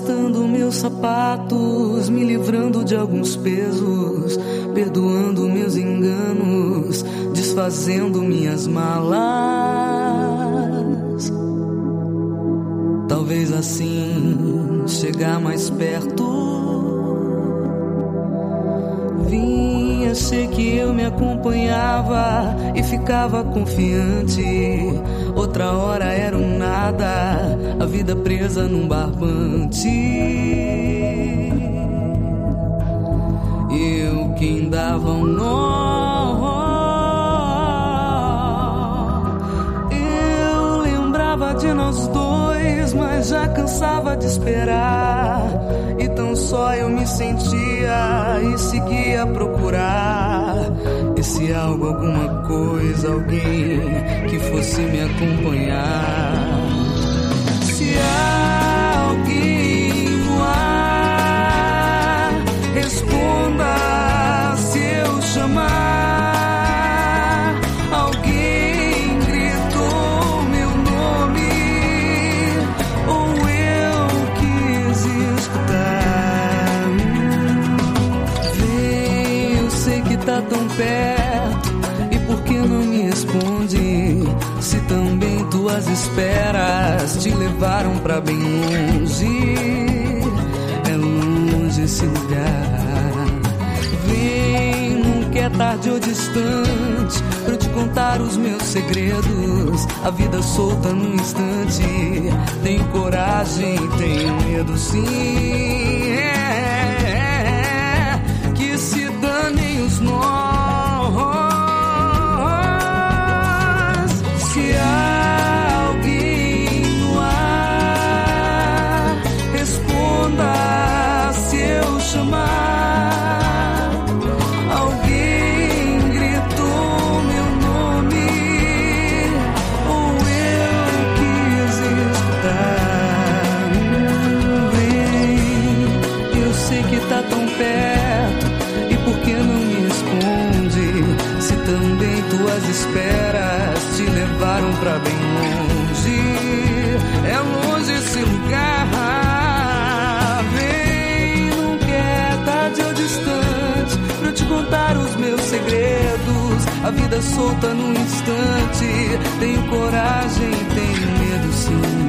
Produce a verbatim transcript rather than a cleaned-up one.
ajustando meus sapatos, me livrando de alguns pesos, perdoando meus enganos, desfazendo minhas malas. Talvez assim chegar mais perto. Vinha, sei que eu me acompanhava e ficava confiante. Outra hora era um nada, a vida presa num barbante. Eu quem dava um nó. Eu lembrava de nós dois, mas já cansava de esperar. Então só eu me sentia e seguia a procurar esse algo, alguma coisa, alguém que fosse me acompanhar. Se há alguém no ar, responda se eu chamar. Alguém gritou meu nome ou eu quis escutar. Vem, eu sei que tá tão perto, e por que não me responde? Se também tuas esperas te levaram pra bem longe. É longe esse lugar. Vem, nunca é tarde ou distante pra eu te contar os meus segredos. A vida solta num instante. Tenho coragem, tenho medo sim. É, que se danem os nós. Se há alguém no ar, responda se eu chamar. Alguém gritou meu nome ou eu quis escutar. Vem, eu sei que tá tão perto, e por que não me responde? Se também tuas esperas te levaram pra bem longe. É longe esse lugar. Vem, nunca é tarde ou distante pra eu te contar os meus segredos. A vida solta num instante. Tenho coragem, tenho medo sim.